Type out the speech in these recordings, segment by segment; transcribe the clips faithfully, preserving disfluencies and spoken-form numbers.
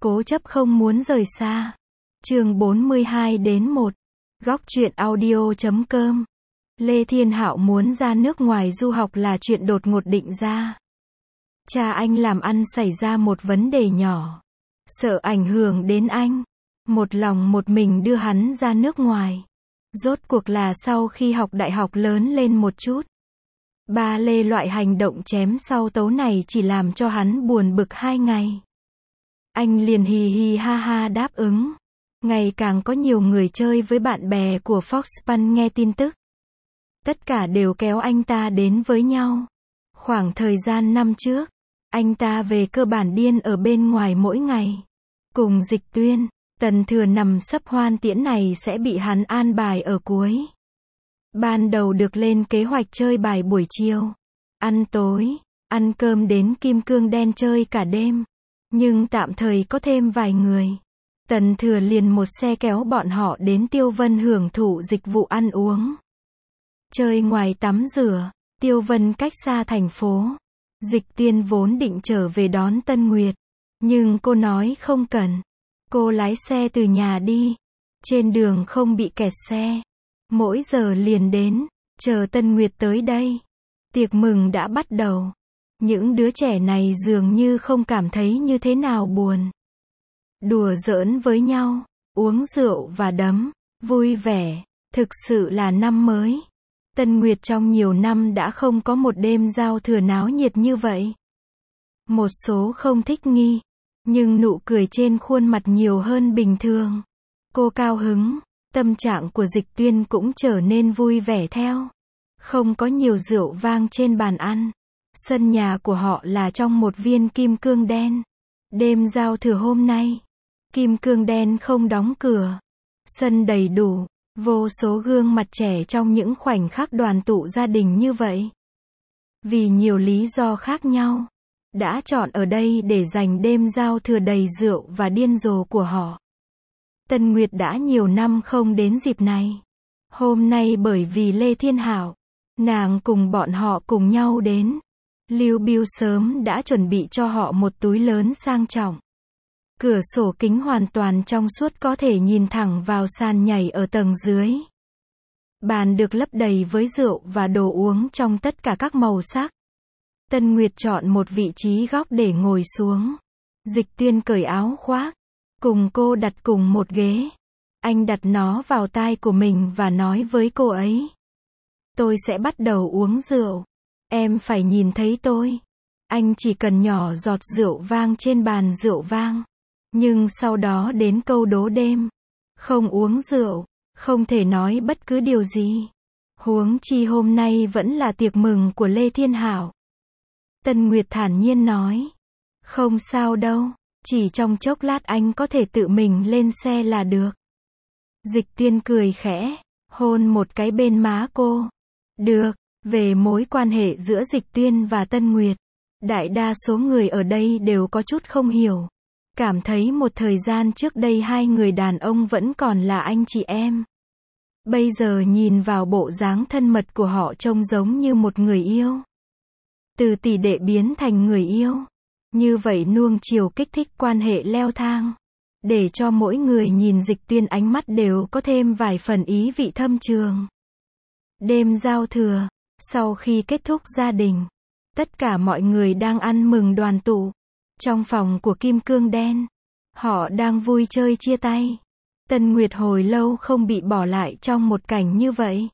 Cố chấp không muốn rời xa. Chương bốn mươi hai đến một. Góc truyện audio chấm com. Lê Thiên Hạo muốn ra nước ngoài du học là chuyện đột ngột định ra. Cha anh làm ăn xảy ra một vấn đề nhỏ, sợ ảnh hưởng đến anh, một lòng một mình đưa hắn ra nước ngoài. Rốt cuộc là sau khi học đại học lớn lên một chút, ba lê loại hành động chém sau tấu này chỉ làm cho hắn buồn bực hai ngày. Anh liền hì hì ha ha đáp ứng. Ngày càng có nhiều người chơi với bạn bè của Foxpan nghe tin tức. Tất cả đều kéo anh ta đến với nhau. Khoảng thời gian năm trước, anh ta về cơ bản điên ở bên ngoài mỗi ngày. Cùng Dịch Tuyên, Tần Thừa nằm sấp hoan tiễn này sẽ bị hắn an bài ở cuối. Ban đầu được lên kế hoạch chơi bài buổi chiều, ăn tối, ăn cơm đến Kim Cương Đen chơi cả đêm. Nhưng tạm thời có thêm vài người, Tần Thừa liền một xe kéo bọn họ đến Tiêu Vân hưởng thụ dịch vụ ăn uống. Chơi ngoài tắm rửa, Tiêu Vân cách xa thành phố. Dịch Tiên vốn định trở về đón Tân Nguyệt, nhưng cô nói không cần. Cô lái xe từ nhà đi, trên đường không bị kẹt xe. Mỗi giờ liền đến, chờ Tân Nguyệt tới đây. Tiệc mừng đã bắt đầu. Những đứa trẻ này dường như không cảm thấy như thế nào buồn. Đùa giỡn với nhau, uống rượu và đấm, vui vẻ, thực sự là năm mới. Tân Nguyệt trong nhiều năm đã không có một đêm giao thừa náo nhiệt như vậy. Một số không thích nghi, nhưng nụ cười trên khuôn mặt nhiều hơn bình thường. Cô cao hứng, tâm trạng của Dịch Tuyên cũng trở nên vui vẻ theo. Không có nhiều rượu vang trên bàn ăn. Sân nhà của họ là trong một viên kim cương đen. Đêm giao thừa hôm nay, Kim Cương Đen không đóng cửa. Sân đầy đủ, vô số gương mặt trẻ trong những khoảnh khắc đoàn tụ gia đình như vậy. Vì nhiều lý do khác nhau, đã chọn ở đây để dành đêm giao thừa đầy rượu và điên rồ của họ. Tân Nguyệt đã nhiều năm không đến dịp này. Hôm nay bởi vì Lê Thiên Hạo, nàng cùng bọn họ cùng nhau đến. Lưu Biêu sớm đã chuẩn bị cho họ một túi lớn sang trọng. Cửa sổ kính hoàn toàn trong suốt có thể nhìn thẳng vào sàn nhảy ở tầng dưới. Bàn được lấp đầy với rượu và đồ uống trong tất cả các màu sắc. Tân Nguyệt chọn một vị trí góc để ngồi xuống. Dịch Tuyên cởi áo khoác, cùng cô đặt cùng một ghế. Anh đặt nó vào tai của mình và nói với cô ấy. Tôi sẽ bắt đầu uống rượu. Em phải nhìn thấy tôi. Anh chỉ cần nhỏ giọt rượu vang trên bàn rượu vang. Nhưng sau đó đến câu đố đêm. Không uống rượu, không thể nói bất cứ điều gì. Huống chi hôm nay vẫn là tiệc mừng của Lê Thiên Hạo. Tân Nguyệt thản nhiên nói. Không sao đâu, chỉ trong chốc lát anh có thể tự mình lên xe là được. Dịch Tuyên cười khẽ, hôn một cái bên má cô. Được. Về mối quan hệ giữa Dịch Tuyên và Tân Nguyệt, đại đa số người ở đây đều có chút không hiểu. Cảm thấy một thời gian trước đây hai người đàn ông vẫn còn là anh chị em. Bây giờ nhìn vào bộ dáng thân mật của họ trông giống như một người yêu. Từ tỷ đệ biến thành người yêu. Như vậy nuông chiều kích thích quan hệ leo thang. Để cho mỗi người nhìn Dịch Tuyên ánh mắt đều có thêm vài phần ý vị thâm trường. Đêm giao thừa. Sau khi kết thúc gia đình, tất cả mọi người đang ăn mừng đoàn tụ. Trong phòng của Kim Cương Đen, họ đang vui chơi chia tay. Tân Nguyệt hồi lâu không bị bỏ lại trong một cảnh như vậy.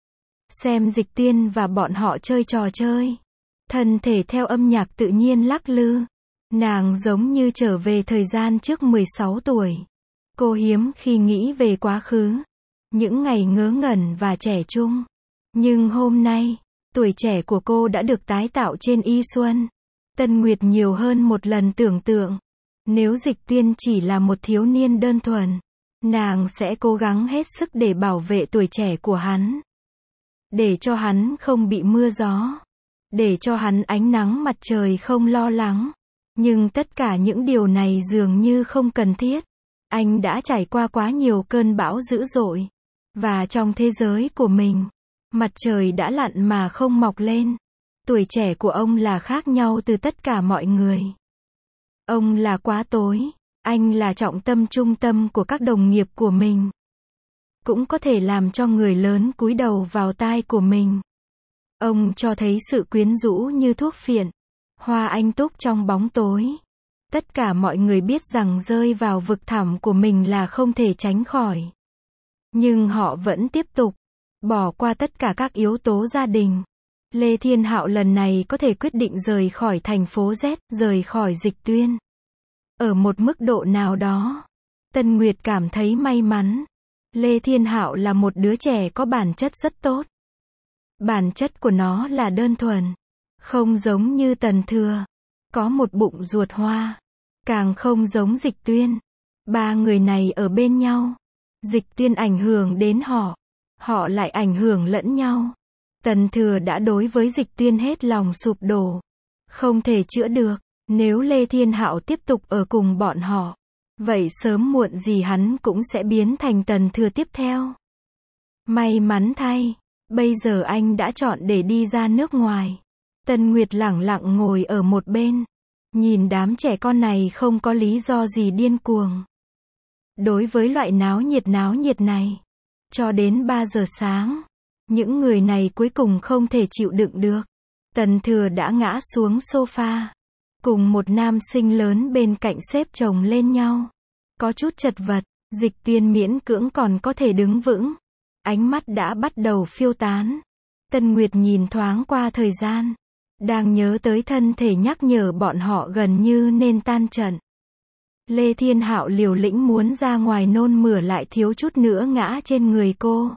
Xem Dịch Tuyên và bọn họ chơi trò chơi. Thân thể theo âm nhạc tự nhiên lắc lư. Nàng giống như trở về thời gian trước mười sáu tuổi. Cô hiếm khi nghĩ về quá khứ. Những ngày ngớ ngẩn và trẻ trung. Nhưng hôm nay, tuổi trẻ của cô đã được tái tạo trên y xuân. Tân Nguyệt nhiều hơn một lần tưởng tượng. Nếu Dịch Tuyên chỉ là một thiếu niên đơn thuần, nàng sẽ cố gắng hết sức để bảo vệ tuổi trẻ của hắn. Để cho hắn không bị mưa gió. Để cho hắn ánh nắng mặt trời không lo lắng. Nhưng tất cả những điều này dường như không cần thiết. Anh đã trải qua quá nhiều cơn bão dữ dội. Và trong thế giới của mình, mặt trời đã lặn mà không mọc lên. Tuổi trẻ của ông là khác nhau từ tất cả mọi người. Ông là quá tối, Anh là trọng tâm trung tâm của các đồng nghiệp của mình. Cũng có thể làm cho người lớn cúi đầu vào tai của mình. Ông cho thấy sự quyến rũ như thuốc phiện. Hoa anh túc trong bóng tối. Tất cả mọi người biết rằng rơi vào vực thẳm của mình là không thể tránh khỏi. Nhưng họ vẫn tiếp tục. Bỏ qua tất cả các yếu tố gia đình. Lê Thiên Hạo lần này có thể quyết định rời khỏi thành phố Z, rời khỏi Dịch Tuyên. Ở một mức độ nào đó, Tân Nguyệt cảm thấy may mắn. Lê Thiên Hạo là một đứa trẻ có bản chất rất tốt. Bản chất của nó là đơn thuần. Không giống như Tần Thừa. Có một bụng ruột hoa. Càng không giống Dịch Tuyên. Ba người này ở bên nhau. Dịch Tuyên ảnh hưởng đến họ. Họ lại ảnh hưởng lẫn nhau. Tần Thừa đã đối với Dịch Tuyên hết lòng sụp đổ. Không thể chữa được. Nếu Lê Thiên Hạo tiếp tục ở cùng bọn họ, vậy sớm muộn gì hắn cũng sẽ biến thành Tần Thừa tiếp theo. May mắn thay, bây giờ anh đã chọn để đi ra nước ngoài. Tân Nguyệt lẳng lặng ngồi ở một bên, nhìn đám trẻ con này không có lý do gì điên cuồng. Đối với loại náo nhiệt náo nhiệt này, cho đến ba giờ sáng, những người này cuối cùng không thể chịu đựng được. Tần Thừa đã ngã xuống sofa, cùng một nam sinh lớn bên cạnh xếp chồng lên nhau. Có chút chật vật, Dịch Tuyên miễn cưỡng còn có thể đứng vững. Ánh mắt đã bắt đầu phiêu tán. Tân Nguyệt nhìn thoáng qua thời gian. Đang nhớ tới thân thể nhắc nhở bọn họ gần như nên tan trận. Lê Thiên Hạo liều lĩnh muốn ra ngoài nôn mửa lại thiếu chút nữa ngã trên người cô.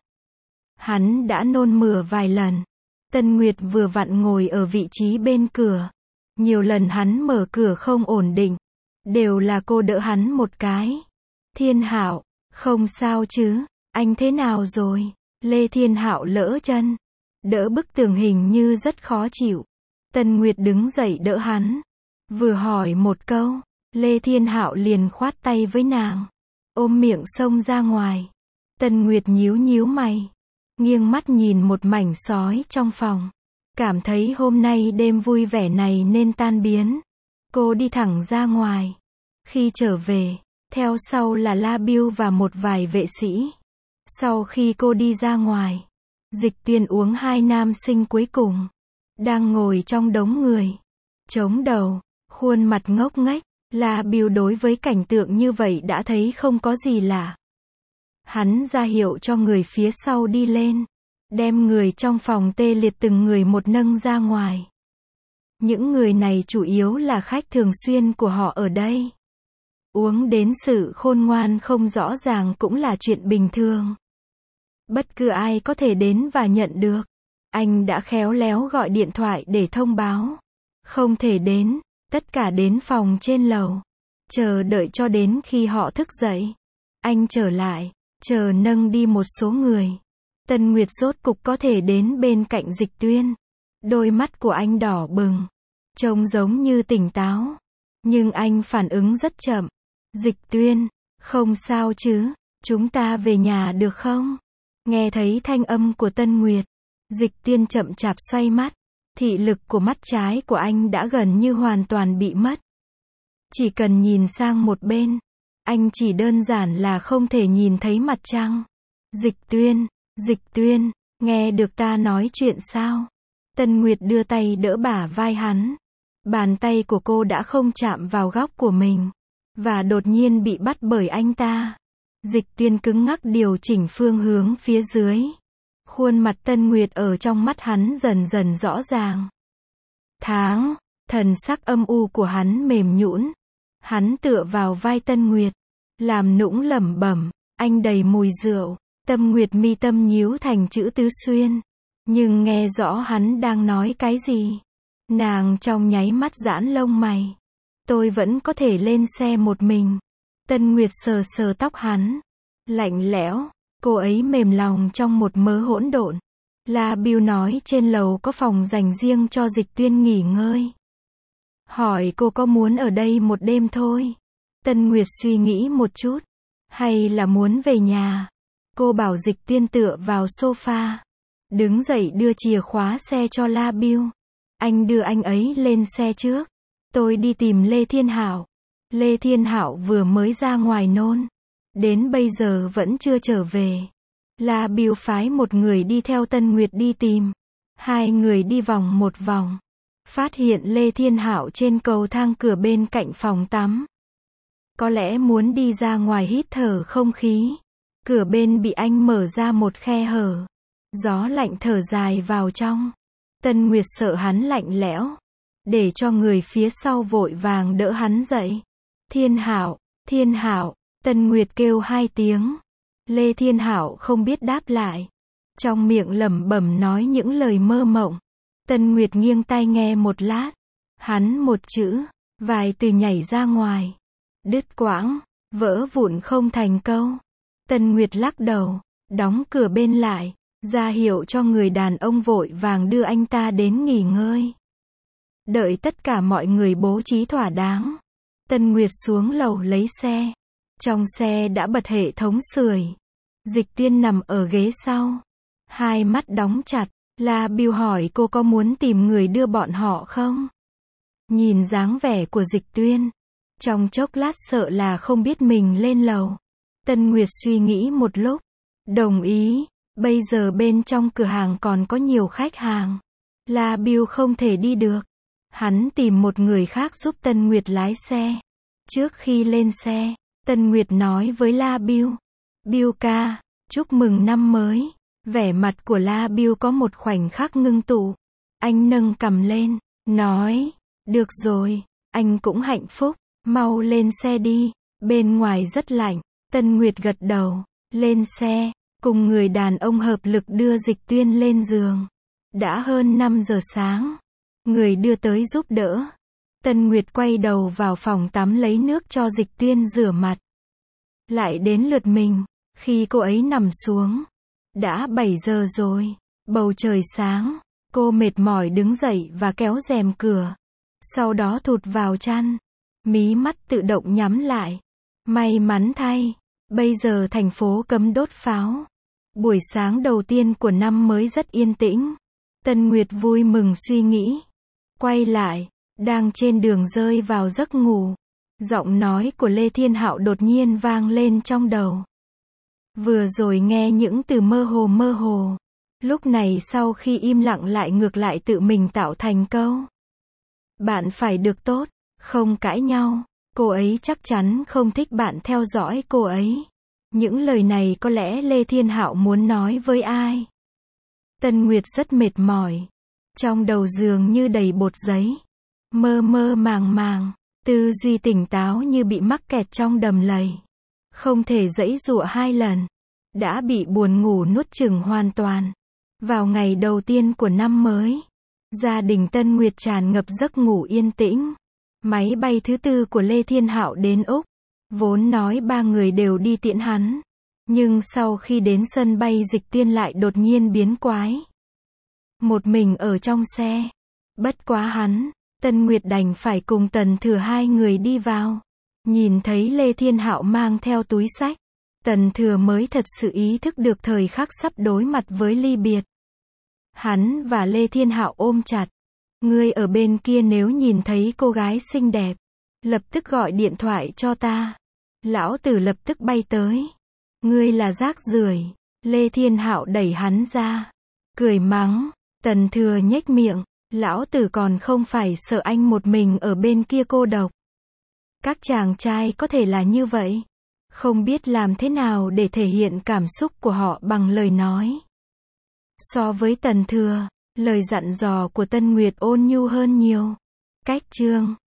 Hắn đã nôn mửa vài lần. Tân Nguyệt vừa vặn ngồi ở vị trí bên cửa. Nhiều lần hắn mở cửa không ổn định. Đều là cô đỡ hắn một cái. Thiên Hạo, không sao chứ, anh thế nào rồi? Lê Thiên Hạo lỡ chân. Đỡ bức tường hình như rất khó chịu. Tân Nguyệt đứng dậy đỡ hắn. Vừa hỏi một câu, Lê Thiên Hạo liền khoát tay với nàng. Ôm miệng xông ra ngoài. Tân Nguyệt nhíu nhíu mày. Nghiêng mắt nhìn một mảnh sói trong phòng. Cảm thấy hôm nay đêm vui vẻ này nên tan biến. Cô đi thẳng ra ngoài. Khi trở về, theo sau là La Biêu và một vài vệ sĩ. Sau khi cô đi ra ngoài, Dịch Tuyên uống hai nam sinh cuối cùng. Đang ngồi trong đống người. Chống đầu, khuôn mặt ngốc nghếch. La Biêu đối với cảnh tượng như vậy đã thấy không có gì lạ. Hắn ra hiệu cho người phía sau đi lên. Đem người trong phòng tê liệt từng người một nâng ra ngoài. Những người này chủ yếu là khách thường xuyên của họ ở đây. Uống đến sự khôn ngoan không rõ ràng cũng là chuyện bình thường. Bất cứ ai có thể đến và nhận được. Anh đã khéo léo gọi điện thoại để thông báo. Không thể đến, tất cả đến phòng trên lầu. Chờ đợi cho đến khi họ thức dậy. Anh trở lại, chờ nâng đi một số người. Tân Nguyệt rốt cục có thể đến bên cạnh Dịch Tuyên. Đôi mắt của anh đỏ bừng. Trông giống như tỉnh táo. Nhưng anh phản ứng rất chậm. Dịch Tuyên, không sao chứ, chúng ta về nhà được không? Nghe thấy thanh âm của Tân Nguyệt. Dịch Tuyên chậm chạp xoay mắt. Thị lực của mắt trái của anh đã gần như hoàn toàn bị mất. Chỉ cần nhìn sang một bên, anh chỉ đơn giản là không thể nhìn thấy mặt trăng. Dịch Tuyên, Dịch Tuyên, nghe được ta nói chuyện sao? Tân Nguyệt đưa tay đỡ bả vai hắn. Bàn tay của cô đã không chạm vào góc của mình. Và đột nhiên bị bắt bởi anh ta. Dịch Tuyên cứng ngắc điều chỉnh phương hướng phía dưới. Khuôn mặt Tân Nguyệt ở trong mắt hắn dần dần rõ ràng. Tháng, thần sắc âm u của hắn mềm nhũn. Hắn tựa vào vai Tân Nguyệt. Làm nũng lẩm bẩm, anh đầy mùi rượu. Tâm Nguyệt mi tâm nhíu thành chữ tứ xuyên. Nhưng nghe rõ hắn đang nói cái gì. Nàng trong nháy mắt giãn lông mày. Tôi vẫn có thể lên xe một mình. Tân Nguyệt sờ sờ tóc hắn. Lạnh lẽo, cô ấy mềm lòng trong một mớ hỗn độn. La Biêu nói trên lầu có phòng dành riêng cho Dịch Tuyên nghỉ ngơi. Hỏi cô có muốn ở đây một đêm thôi. Tân Nguyệt suy nghĩ một chút. Hay là muốn về nhà. Cô bảo Dịch Tuyên tựa vào sofa. Đứng dậy đưa chìa khóa xe cho La Biêu. Anh đưa anh ấy lên xe trước. Tôi đi tìm Lê Thiên Hạo. Lê Thiên Hạo vừa mới ra ngoài nôn, đến bây giờ vẫn chưa trở về. La Bưu phái một người đi theo Tân Nguyệt đi tìm. Hai người đi vòng một vòng, phát hiện Lê Thiên Hạo trên cầu thang cửa bên cạnh phòng tắm. Có lẽ muốn đi ra ngoài hít thở không khí. Cửa bên bị anh mở ra một khe hở. Gió lạnh thở dài vào trong. Tân Nguyệt sợ hắn lạnh lẽo, để cho người phía sau vội vàng đỡ hắn dậy. Thiên Hạo, Thiên Hạo, Tân Nguyệt kêu hai tiếng. Lê Thiên Hạo không biết đáp lại, trong miệng lẩm bẩm nói những lời mơ mộng. Tân Nguyệt nghiêng tai nghe một lát, hắn một chữ, vài từ nhảy ra ngoài, đứt quãng, vỡ vụn không thành câu. Tân Nguyệt lắc đầu, đóng cửa bên lại, ra hiệu cho người đàn ông vội vàng đưa anh ta đến nghỉ ngơi. Đợi tất cả mọi người bố trí thỏa đáng, Tân Nguyệt xuống lầu lấy xe. Trong xe đã bật hệ thống sưởi. Dịch Tuyên nằm ở ghế sau, hai mắt đóng chặt. La Bưu hỏi cô có muốn tìm người đưa bọn họ không? Nhìn dáng vẻ của Dịch Tuyên, trong chốc lát sợ là không biết mình lên lầu. Tân Nguyệt suy nghĩ một lúc, đồng ý. Bây giờ bên trong cửa hàng còn có nhiều khách hàng, La Bưu không thể đi được. Hắn tìm một người khác giúp Tân Nguyệt lái xe. Trước khi lên xe, Tân Nguyệt nói với La Bưu, Bưu ca, chúc mừng năm mới. Vẻ mặt của La Bưu có một khoảnh khắc ngưng tụ. Anh nâng cằm lên, nói, được rồi, anh cũng hạnh phúc, mau lên xe đi, bên ngoài rất lạnh. Tân Nguyệt gật đầu, lên xe, cùng người đàn ông hợp lực đưa Dịch Tuyên lên giường. Đã hơn năm giờ sáng, người đưa tới giúp đỡ. Tân Nguyệt quay đầu vào phòng tắm lấy nước cho Dịch Tuyên rửa mặt. Lại đến lượt mình, khi cô ấy nằm xuống, đã bảy giờ rồi, bầu trời sáng, cô mệt mỏi đứng dậy và kéo rèm cửa. Sau đó thụt vào chăn, mí mắt tự động nhắm lại. May mắn thay, bây giờ thành phố cấm đốt pháo. Buổi sáng đầu tiên của năm mới rất yên tĩnh. Tân Nguyệt vui mừng suy nghĩ. Quay lại, đang trên đường rơi vào giấc ngủ. Giọng nói của Lê Thiên Hạo đột nhiên vang lên trong đầu. Vừa rồi nghe những từ mơ hồ mơ hồ. Lúc này sau khi im lặng lại ngược lại tự mình tạo thành câu. Bạn phải được tốt, không cãi nhau. Cô ấy chắc chắn không thích bạn theo dõi cô ấy. Những lời này có lẽ Lê Thiên Hạo muốn nói với ai? Tân Nguyệt rất mệt mỏi. Trong đầu dường như đầy bột giấy. Mơ mơ màng màng. Tư duy tỉnh táo như bị mắc kẹt trong đầm lầy. Không thể giãy giụa hai lần. Đã bị buồn ngủ nuốt chửng hoàn toàn. Vào ngày đầu tiên của năm mới, gia đình Tân Nguyệt tràn ngập giấc ngủ yên tĩnh. Máy bay thứ tư của Lê Thiên Hạo đến Úc. Vốn nói ba người đều đi tiễn hắn. Nhưng sau khi đến sân bay Dịch Tuyên lại đột nhiên biến quái. Một mình ở trong xe. Bất quá hắn, Tân Nguyệt đành phải cùng Tần Thừa hai người đi vào. Nhìn thấy Lê Thiên Hạo mang theo túi xách. Tần Thừa mới thật sự ý thức được thời khắc sắp đối mặt với ly biệt. Hắn và Lê Thiên Hạo ôm chặt. Ngươi ở bên kia nếu nhìn thấy cô gái xinh đẹp, lập tức gọi điện thoại cho ta. Lão tử lập tức bay tới. Ngươi là rác rưởi. Lê Thiên Hạo đẩy hắn ra, cười mắng. Tần Thừa nhếch miệng. Lão tử còn không phải sợ anh một mình ở bên kia cô độc. Các chàng trai có thể là như vậy. Không biết làm thế nào để thể hiện cảm xúc của họ bằng lời nói. So với Tần Thừa, lời dặn dò của Tân Nguyệt ôn nhu hơn nhiều. Cách chương